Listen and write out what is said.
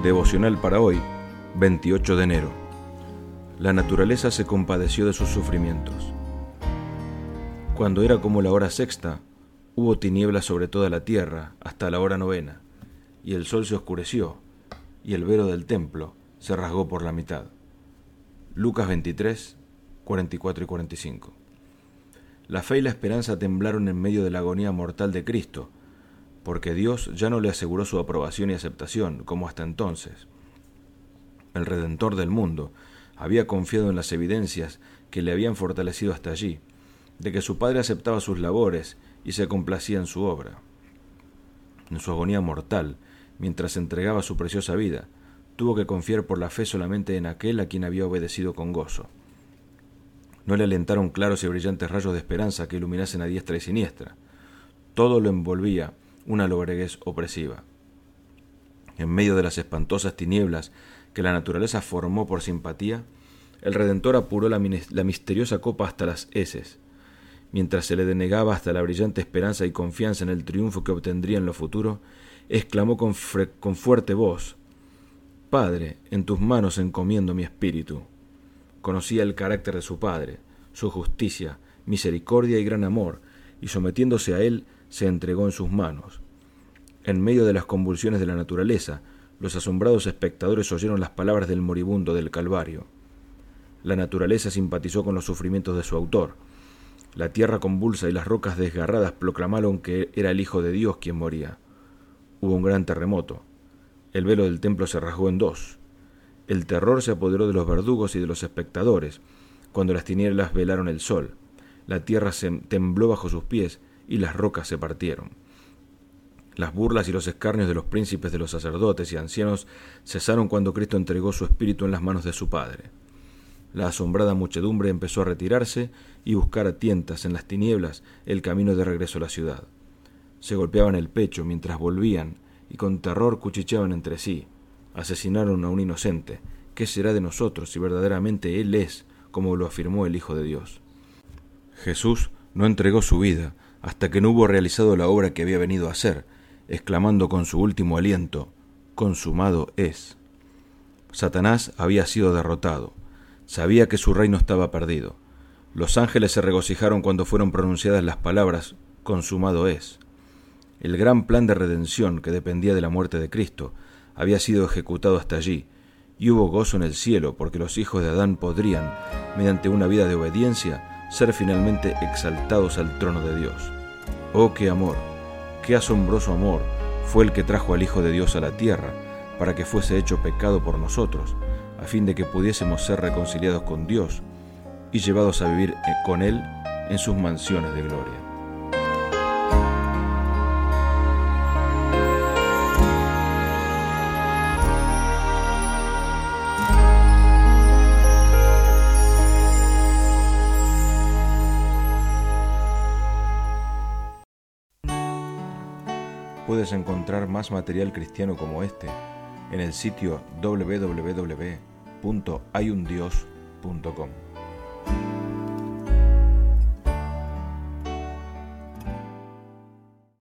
Devocional para hoy, 28 de enero. La naturaleza se compadeció de sus sufrimientos. Cuando era como la hora sexta, hubo tinieblas sobre toda la tierra hasta la hora novena, y el sol se oscureció, y el velo del templo se rasgó por la mitad. Lucas 23, 44 y 45. La fe y la esperanza temblaron en medio de la agonía mortal de Cristo, porque Dios ya no le aseguró su aprobación y aceptación como hasta entonces. El Redentor del mundo había confiado en las evidencias que le habían fortalecido hasta allí, de que su Padre aceptaba sus labores y se complacía en su obra. En su agonía mortal, mientras entregaba su preciosa vida, tuvo que confiar por la fe solamente en aquel a quien había obedecido con gozo. No le alentaron claros y brillantes rayos de esperanza que iluminasen a diestra y siniestra. Todo lo envolvía una lobreguez opresiva. En medio de las espantosas tinieblas que la naturaleza formó por simpatía, el Redentor apuró la misteriosa copa hasta las heces. Mientras se le denegaba hasta la brillante esperanza y confianza en el triunfo que obtendría en lo futuro, exclamó con fuerte voz: «Padre, en tus manos encomiendo mi espíritu». Conocía el carácter de su Padre, su justicia, misericordia y gran amor, y sometiéndose a él, se entregó en sus manos. En medio de las convulsiones de la naturaleza, los asombrados espectadores oyeron las palabras del moribundo del Calvario. La naturaleza simpatizó con los sufrimientos de su autor. La tierra convulsa y las rocas desgarradas proclamaron que era el Hijo de Dios quien moría. Hubo un gran terremoto. El velo del templo se rasgó en dos. El terror se apoderó de los verdugos y de los espectadores, cuando las tinieblas velaron el sol. La tierra se tembló bajo sus pies y las rocas se partieron. Las burlas y los escarnios de los príncipes, de los sacerdotes y ancianos cesaron cuando Cristo entregó su espíritu en las manos de su Padre. La asombrada muchedumbre empezó a retirarse y buscar a tientas en las tinieblas el camino de regreso a la ciudad. Se golpeaban el pecho mientras volvían y con terror cuchicheaban entre sí. Asesinaron a un inocente. ¿Qué será de nosotros si verdaderamente Él es, como lo afirmó el Hijo de Dios? Jesús no entregó su vida hasta que no hubo realizado la obra que había venido a hacer, exclamando con su último aliento: «Consumado es». Satanás había sido derrotado. Sabía que su reino estaba perdido. Los ángeles se regocijaron cuando fueron pronunciadas las palabras «Consumado es». El gran plan de redención que dependía de la muerte de Cristo había sido ejecutado hasta allí, y hubo gozo en el cielo porque los hijos de Adán podrían, mediante una vida de obediencia, ser finalmente exaltados al trono de Dios. ¡Oh, qué amor! ¡Qué asombroso amor fue el que trajo al Hijo de Dios a la tierra, para que fuese hecho pecado por nosotros, a fin de que pudiésemos ser reconciliados con Dios y llevados a vivir con Él en sus mansiones de gloria! Puedes encontrar más material cristiano como este en el sitio www.hayundios.com.